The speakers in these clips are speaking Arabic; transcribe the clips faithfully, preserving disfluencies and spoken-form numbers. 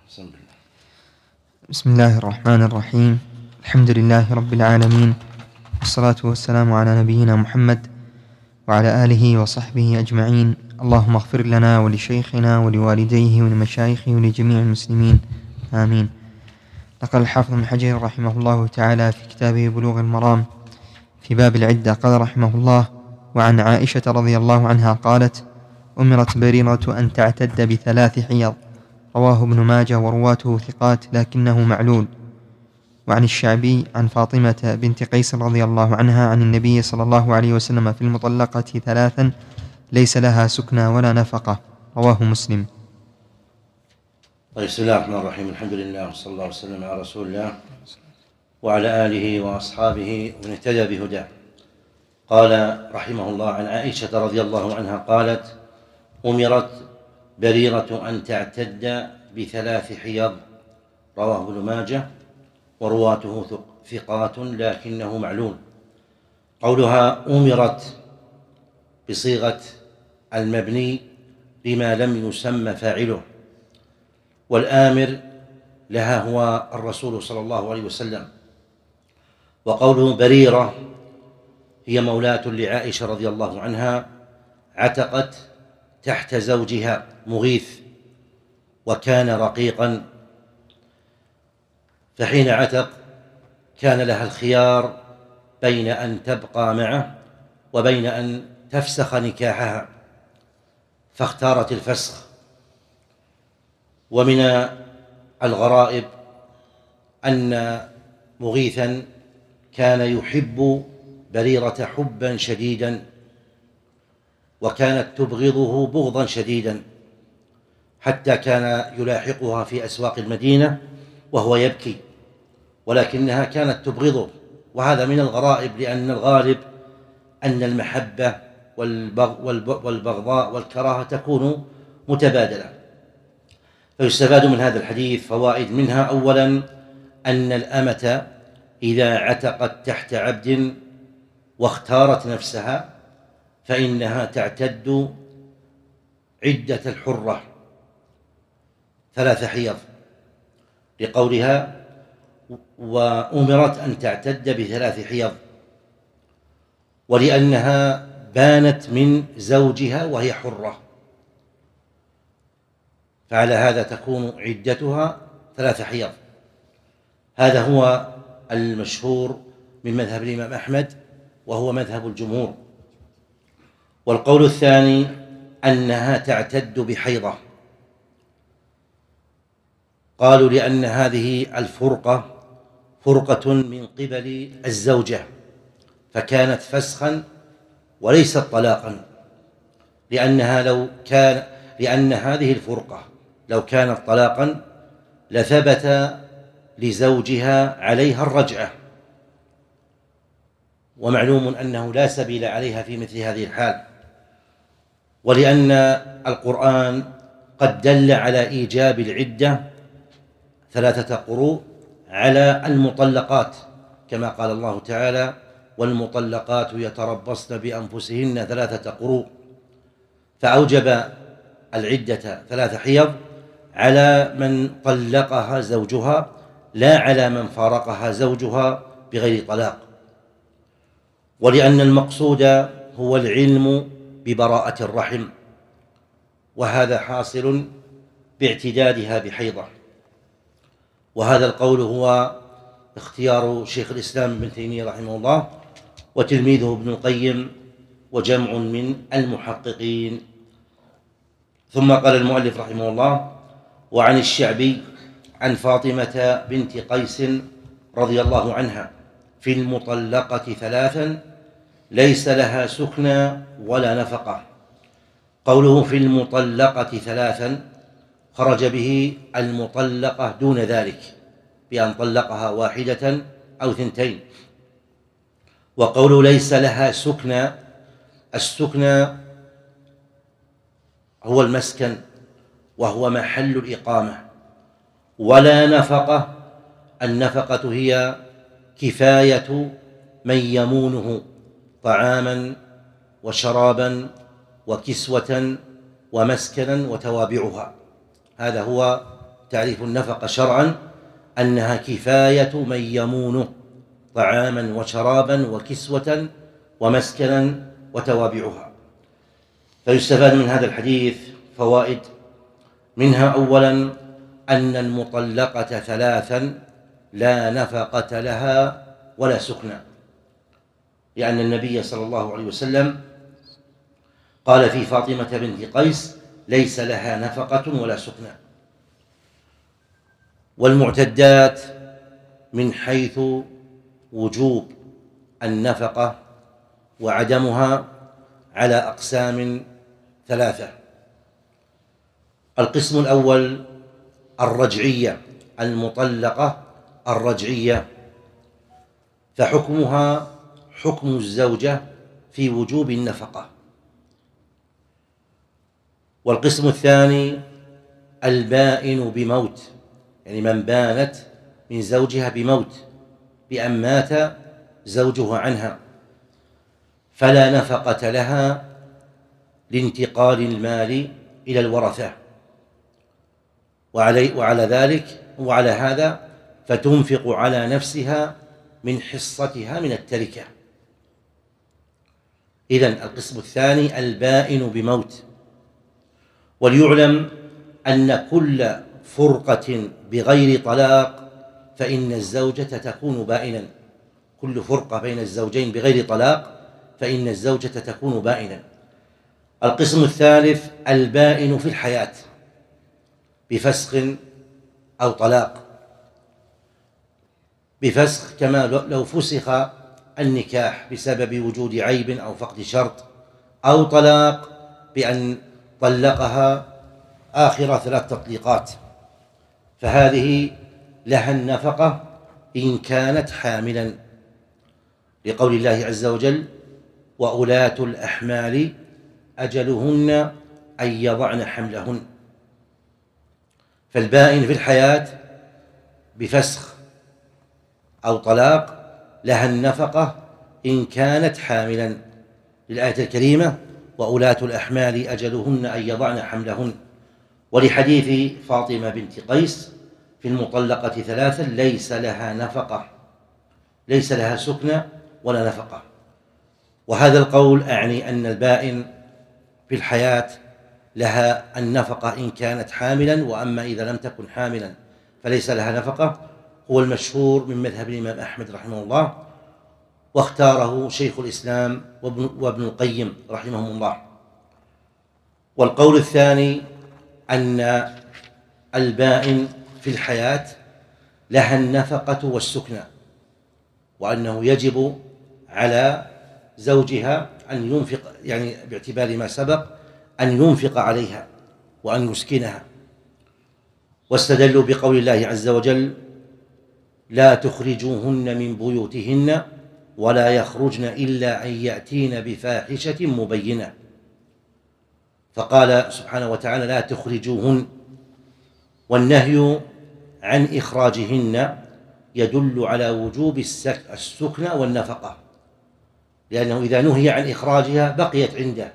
بسم الله. بسم الله الرحمن الرحيم. الحمد لله رب العالمين، والصلاة والسلام على نبينا محمد وعلى آله وصحبه أجمعين. اللهم اغفر لنا ولشيخنا ولوالديه ولمشايخه ولجميع المسلمين، آمين. نقل الحافظ بن حجر رحمه الله تعالى في كتابه بلوغ المرام في باب العدة قال رحمه الله: وعن عائشة رضي الله عنها قالت: أمرت بريرة أن تعتد بثلاث حيض، رواه ابن ماجه ورواته ثقات لكنه معلول. وعن الشعبي عن فاطمة بنت قيس رضي الله عنها عن النبي صلى الله عليه وسلم في المطلقة ثلاثا ليس لها سكنى ولا نفقة، رواه مسلم. طيب، بسم الله الرحمن الرحيم. الحمد لله وصلى الله وسلم على رسول الله وعلى آله وأصحابه ومن اهتدى بهداه. قال رحمه الله: عن عائشة رضي الله عنها قالت: أمرت بريرة أن تعتد بثلاث حيض، رواه ابن ماجه ورواته ثقات لكنه معلول. قولها أمرت بصيغة المبني لما لم يسمى فاعله، والآمر لها هو الرسول صلى الله عليه وسلم. وقوله بريرة هي مولاة لعائشة رضي الله عنها، عتقت تحت زوجها مغيث وكان رقيقا، فحين عتق كان لها الخيار بين أن تبقى معه وبين أن تفسخ نكاحها، فاختارت الفسخ. ومن الغرائب أن مغيثا كان يحب بريرة حبا شديدا، وكانت تبغضه بغضا شديدا، حتى كان يلاحقها في أسواق المدينة وهو يبكي، ولكنها كانت تبغضه. وهذا من الغرائب، لأن الغالب أن المحبة والبغضاء والكراهة تكون متبادلة. فيستفاد من هذا الحديث فوائد، منها أولا أن الأمة إذا عتقت تحت عبد واختارت نفسها فإنها تعتد عدة الحرة ثلاث حيض، لقولها وأمرت أن تعتد بثلاث حيض، ولأنها بانت من زوجها وهي حرة، فعلى هذا تكون عدتها ثلاث حيض. هذا هو المشهور من مذهب الإمام أحمد، وهو مذهب الجمهور. والقول الثاني أنها تعتد بحيضة، قالوا لأن هذه الفرقة فرقة من قبل الزوجة، فكانت فسخا وليست طلاقا، لأنها لو كان لأن هذه الفرقة لو كانت طلاقا لثبت لزوجها عليها الرجعة، ومعلوم أنه لا سبيل عليها في مثل هذه الحال. ولأن القرآن قد دل على إيجاب العدة ثلاثة قروء على المطلقات، كما قال الله تعالى: والمطلقات يتربصن بأنفسهن ثلاثة قروء، فأوجب العدة ثلاث حيض على من طلقها زوجها، لا على من فارقها زوجها بغير طلاق. ولأن المقصود هو العلم ببراءة الرحم، وهذا حاصل باعتدادها بحيضة. وهذا القول هو اختيار شيخ الإسلام ابن تيمية رحمه الله وتلميذه ابن القيم وجمع من المحققين. ثم قال المؤلف رحمه الله: وعن الشعبي عن فاطمة بنت قيس رضي الله عنها في المطلقة ثلاثا ليس لها سكنى ولا نفقة. قوله في المطلقة ثلاثا خرج به المطلقة دون ذلك، بأن طلقها واحدة أو ثنتين. وقوله ليس لها سكنى، السكنى هو المسكن وهو محل الإقامة. ولا نفقة، النفقة هي كفاية من يمونه طعاما وشرابا وكسوة ومسكنا وتوابعها، هذا هو تعريف النفقة شرعا أنها كفاية من يمونه طعاما وشرابا وكسوة ومسكنا وتوابعها. فيستفاد من هذا الحديث فوائد، منها أولا أن المطلقة ثلاثا لا نفقة لها ولا سكنى، لأن النبي صلى الله عليه وسلم قال في فاطمة بنت قيس: ليس لها نفقة ولا سكنى. والمعتدات من حيث وجوب النفقة وعدمها على أقسام ثلاثة. القسم الأول الرجعية، المطلقة الرجعية، فحكمها حكم الزوجة في وجوب النفقة. والقسم الثاني البائن بموت، يعني من بانت من زوجها بموت، بأن مات زوجها عنها فلا نفقة لها لانتقال المال إلى الورثة، وعلي وعلى ذلك وعلى هذا فتنفق على نفسها من حصتها من التركة. إذن القسم الثاني البائن بموت. وليعلم أن كل فرقة بغير طلاق فإن الزوجة تكون بائنا، كل فرقة بين الزوجين بغير طلاق فإن الزوجة تكون بائنا. القسم الثالث البائن في الحياة بفسخ أو طلاق، بفسخ كما لو فسخ النكاح بسبب وجود عيب أو فقد شرط، أو طلاق بأن طلقها آخر ثلاث تطليقات، فهذه لها النفقة إن كانت حاملا، لقول الله عز وجل: وأولاة الأحمال أجلهن أن يضعن حملهن. فالبائن في الحياة بفسخ أو طلاق لها النفقة إن كانت حاملا، للآية الكريمة: وأولاة الأحمال أجلهن أن يضعن حملهن. ولحديث فاطمة بنت قيس في المطلقة ثلاثا ليس لها نفقة، ليس لها سكنى ولا نفقة. وهذا القول أعني أن البائن في الحياة لها النفقة إن كانت حاملا، وأما إذا لم تكن حاملا فليس لها نفقة، هو المشهور من مذهب الإمام أحمد رحمه الله، واختاره شيخ الإسلام وابن, وابن القيم رحمهم الله. والقول الثاني أن البائن في الحياة لها النفقة والسكنى، وأنه يجب على زوجها أن ينفق، يعني باعتبار ما سبق، أن ينفق عليها وأن يسكنها. واستدلوا بقول الله عز وجل: لا تخرجوهن من بيوتهن ولا يخرجن إلا أن يأتين بفاحشة مبينة. فقال سبحانه وتعالى: لا تخرجوهن، والنهي عن إخراجهن يدل على وجوب السكنى والنفقة، لأنه إذا نهي عن إخراجها بقيت عنده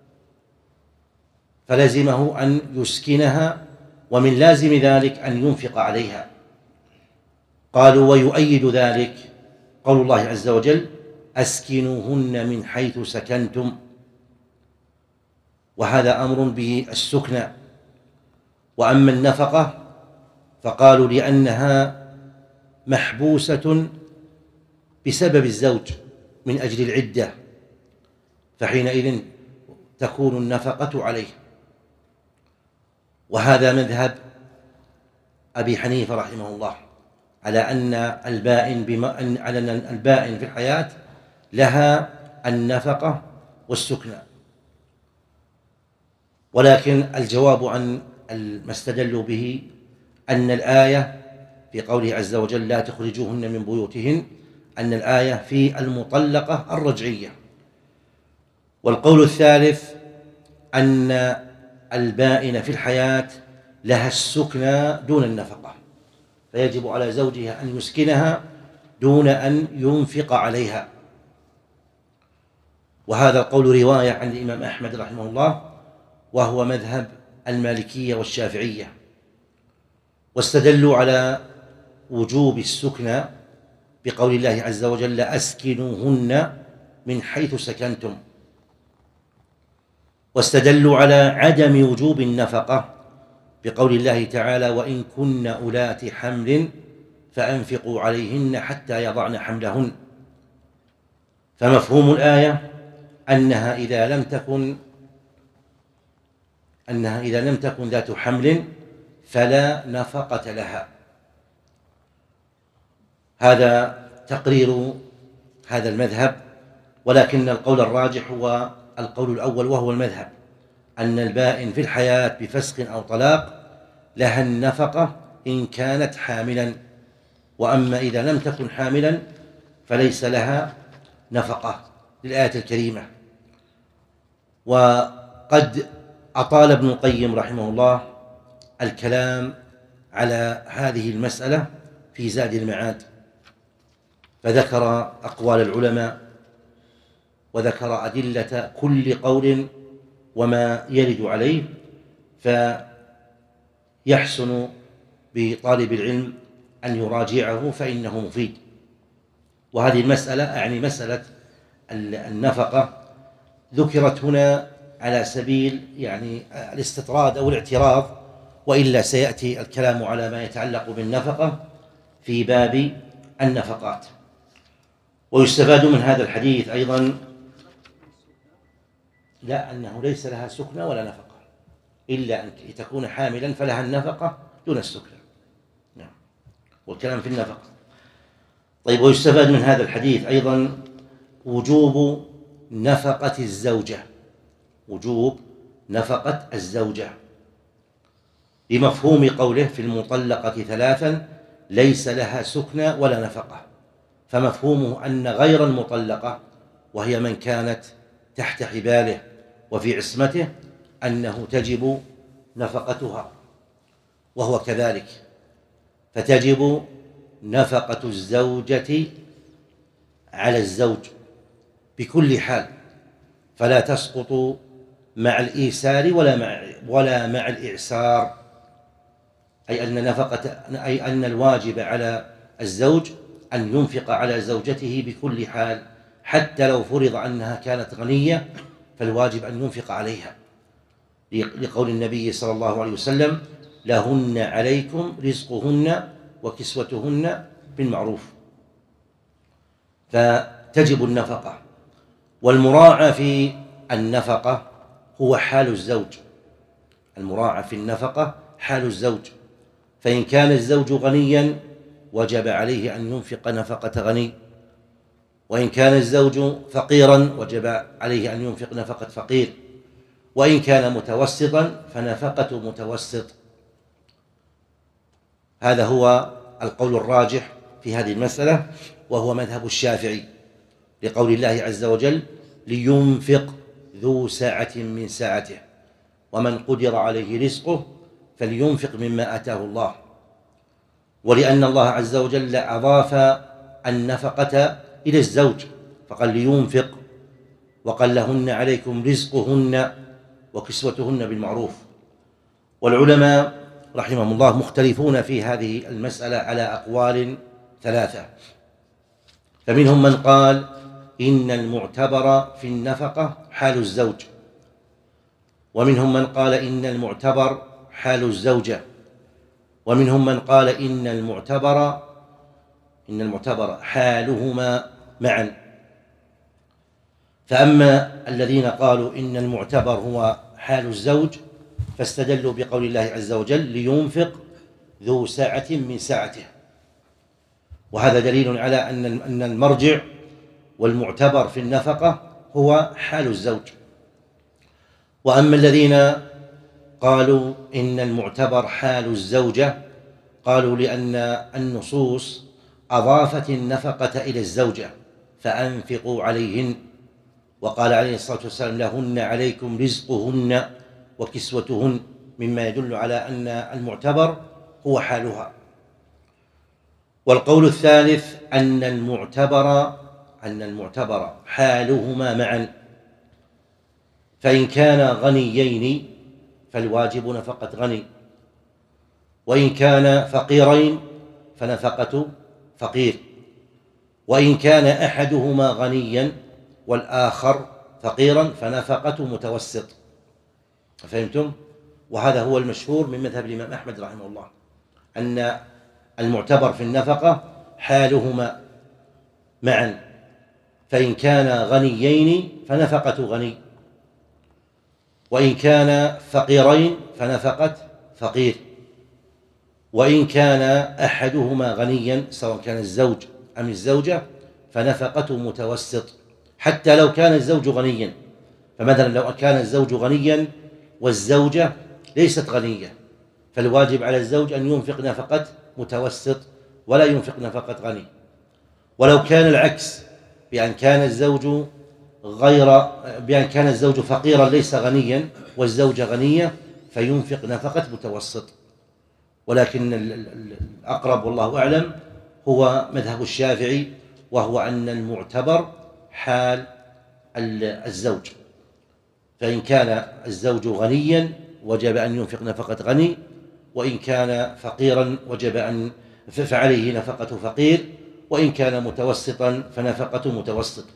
فلزمه أن يسكنها، ومن لازم ذلك أن ينفق عليها. قالوا: ويؤيد ذلك قول الله عز وجل: أسكنوهن من حيث سكنتم، وهذا أمر بالسكنى. وأما النفقة فقالوا لأنها محبوسة بسبب الزوج من أجل العدة، فحينئذ تكون النفقة عليه. وهذا مذهب أبي حنيفة رحمه الله، على أن البائن بما على أن البائن في الحياة لها النفقة والسكنى. ولكن الجواب عن ما استدلوا به أن الآية في قوله عز وجل: لا تخرجوهن من بيوتهن، أن الآية في المطلقة الرجعية. والقول الثالث أن البائن في الحياة لها السكنى دون النفقة، فيجب على زوجها أن يسكنها دون أن ينفق عليها. وهذا القول رواية عن الإمام أحمد رحمه الله، وهو مذهب المالكية والشافعية. واستدلوا على وجوب السكنى بقول الله عز وجل أسكنوهن من حيث سكنتم، واستدلوا على عدم وجوب النفقة بقول الله تعالى وإن كن أولات حمل فأنفقوا عليهن حتى يضعن حملهن. فمفهوم الآية أنها إذا لم تكن أنها إذا لم تكن ذات حمل فلا نفقة لها. هذا تقرير هذا المذهب، ولكن القول الراجح هو القول الأول وهو المذهب، أن البائن في الحياة بفسخ أو طلاق لها النفقة إن كانت حاملا، وأما إذا لم تكن حاملا فليس لها نفقة للآية الكريمة. وقد أطال ابن القيم رحمه الله الكلام على هذه المسألة في زاد المعاد، فذكر أقوال العلماء وذكر أدلة كل قول وما يرد عليه، فيحسن بطالب العلم أن يراجعه فإنه مفيد. وهذه المسألة أعني مسألة النفقة ذكرت هنا على سبيل يعني الاستطراد أو الاعتراض، وإلا سيأتي الكلام على ما يتعلق بالنفقة في باب النفقات. ويستفاد من هذا الحديث أيضا لا أنه ليس لها سكنى ولا نفقة، إلا أن تكون حاملا فلها النفقة دون السكنى. نعم، والكلام في النفقة. طيب، ويستفاد من هذا الحديث أيضا وجوب نفقة الزوجة، وجوب نفقة الزوجة بمفهوم قوله في المطلقة ثلاثا ليس لها سكنى ولا نفقة، فمفهومه أن غير المطلقة وهي من كانت تحت حباله وفي عصمته أنه تجب نفقتها، وهو كذلك، فتجب نفقة الزوجة على الزوج بكل حال، فلا تسقط مع الإيسار ولا مع ولا مع الإعسار، أي أن نفقة أي أن الواجب على الزوج أن ينفق على زوجته بكل حال، حتى لو فرض أنها كانت غنية فالواجب أن ينفق عليها، لقول النبي صلى الله عليه وسلم لهن عليكم رزقهن وكسوتهن بالمعروف، فتجب النفقة. والمراعى في النفقة هو حال الزوج، المراعى في النفقة حال الزوج، فإن كان الزوج غنيا وجب عليه أن ينفق نفقة غني، وإن كان الزوج فقيرا وجب عليه أن ينفق نفقة فقير، وإن كان متوسطا فنفقة متوسط. هذا هو القول الراجح في هذه المسألة، وهو مذهب الشافعي، لقول الله عز وجل لينفق ذو سعة من سعته ومن قدر عليه رزقه فلينفق مما آتاه الله، ولأن الله عز وجل أضاف النفقة إلى الزوج فقال لينفق، وقال لهن عليكم رزقهن وكسوتهن بالمعروف. والعلماء رحمهم الله مختلفون في هذه المسألة على أقوال ثلاثة، فمنهم من قال إن المعتبر في النفقة حال الزوج، ومنهم من قال إن المعتبر حال الزوجة، ومنهم من قال إن المعتبر إن المعتبر حالهما معا. فأما الذين قالوا إن المعتبر هو حال الزوج فاستدلوا بقول الله عز وجل لينفق ذو سعة من سعته، وهذا دليل على أن المرجع والمعتبر في النفقة هو حال الزوج. وأما الذين قالوا إن المعتبر حال الزوجة قالوا لأن النصوص أضافت النفقة إلى الزوجة فأنفقوا عليهن، وقال عليه الصلاة والسلام لهن عليكم رزقهن وكسوتهن، مما يدل على أن المعتبر هو حالها. والقول الثالث أن المعتبر أن المعتبر حالهما معا، فإن كان غنيين فالواجب نفقة غني، وإن كان فقيرين فنفقة فقير، وإن كان أحدهما غنيا والآخر فقيرا فنفقة متوسط. فهمتم؟ وهذا هو المشهور من مذهب الإمام أحمد رحمه الله، أن المعتبر في النفقة حالهما معا، فإن كان غنيين فنفقة غني، وإن كان فقيرين فنفقة فقير، وإن كان أحدهما غنيا سواء كان الزوج أم الزوجة فنفقة متوسط، حتى لو كان الزوج غنيا. فمثلا لو كان الزوج غنيا والزوجة ليست غنية فالواجب على الزوج أن ينفق نفقة متوسط ولا ينفق نفقة غني. ولو كان العكس، بأن كان الزوج غير بأن كان الزوج فقيرا ليس غنيا والزوجة غنية فينفق نفقة متوسط. ولكن الأقرب والله أعلم هو مذهب الشافعي، وهو أن المعتبر حال الزوج، فإن كان الزوج غنيا وجب أن ينفق نفقة غني، وإن كان فقيرا وجب أن فعليه نفقة فقير، وإن كان متوسطا فنفقة متوسط.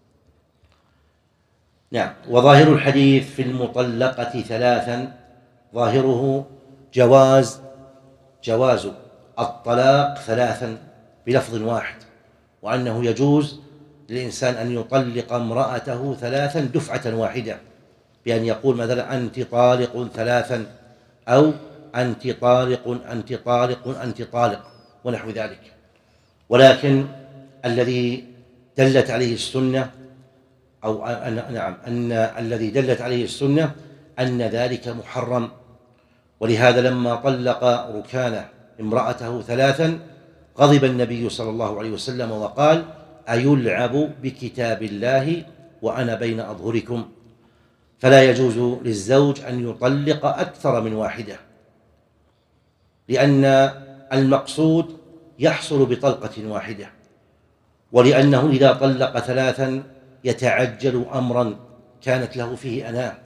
نعم. وظاهر الحديث في المطلقة ثلاثا، ظاهره جواز جواز الطلاق ثلاثا بلفظ واحد، وأنه يجوز للإنسان أن يطلق امرأته ثلاثا دفعة واحدة، بأن يقول مثلا أنت طالق ثلاثا، أو أنت طالق أنت طالق أنت طالق ونحو ذلك. ولكن الذي دلت عليه السنة أو أن نعم أن الذي دلت عليه السنة أن ذلك محرم. ولهذا لما طلق ركانة امرأته ثلاثا غضب النبي صلى الله عليه وسلم وقال: أيلعب بكتاب الله وأنا بين أظهركم. فلا يجوز للزوج أن يطلق أكثر من واحدة، لأن المقصود يحصل بطلقة واحدة، ولأنه إذا طلق ثلاثا يتعجل أمرا كانت له فيه أناة،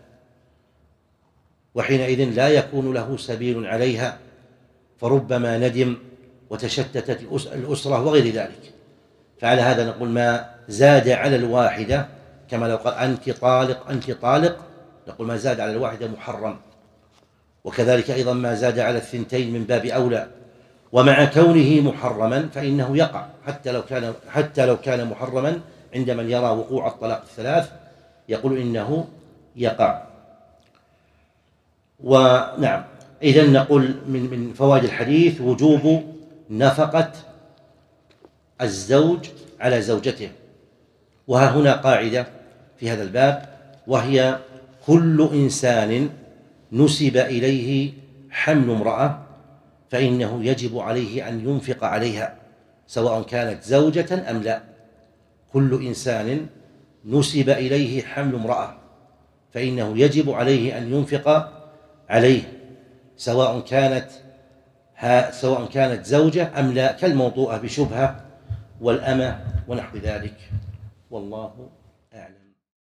وحينئذ لا يكون له سبيل عليها، فربما ندم وتشتتت الأسرة وغير ذلك. فعلى هذا نقول ما زاد على الواحدة، كما لو قال أنت طالق أنت طالق، نقول ما زاد على الواحدة محرم، وكذلك أيضا ما زاد على الثنتين من باب أولى. ومع كونه محرما فإنه يقع حتى لو كان حتى لو كان محرما، عند من يرى وقوع الطلاق الثلاث يقول إنه يقع. ونعم، إذن نقول من من فوائد الحديث وجوب نفقة الزوج على زوجته. وها هنا قاعدة في هذا الباب، وهي: كل إنسان نسب إليه حمل امرأة فإنه يجب عليه أن ينفق عليها سواء كانت زوجة أم لا. كل إنسان نسب إليه حمل امرأة فإنه يجب عليه أن ينفق عليه سواء كانت سواء كانت زوجة أم لا، كالموضوعة بشبهة والأمة ونحو ذلك. والله